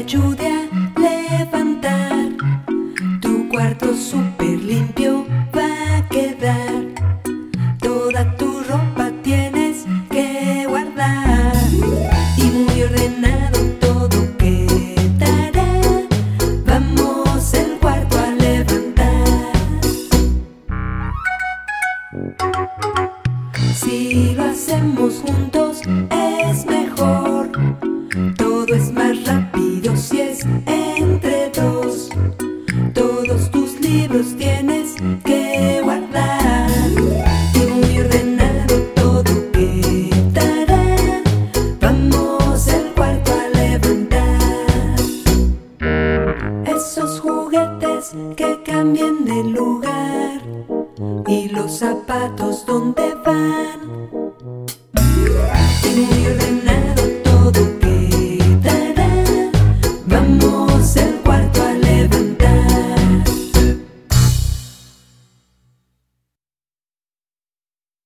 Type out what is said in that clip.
ayude a levantar. Tu cuarto súper limpio va a quedar. Toda tu ropa tienes que guardar. Y muy ordenado todo quedará. Vamos el cuarto a levantar. Si lo hacemos juntos es mejor. Todo es más rápido si es entre dos. Todos tus libros tienes que guardar. Y muy ordenado todo quedará. Vamos el cuarto a levantar. Esos juguetes que cambien de lugar. Y los zapatos, ¿dónde van? Y muy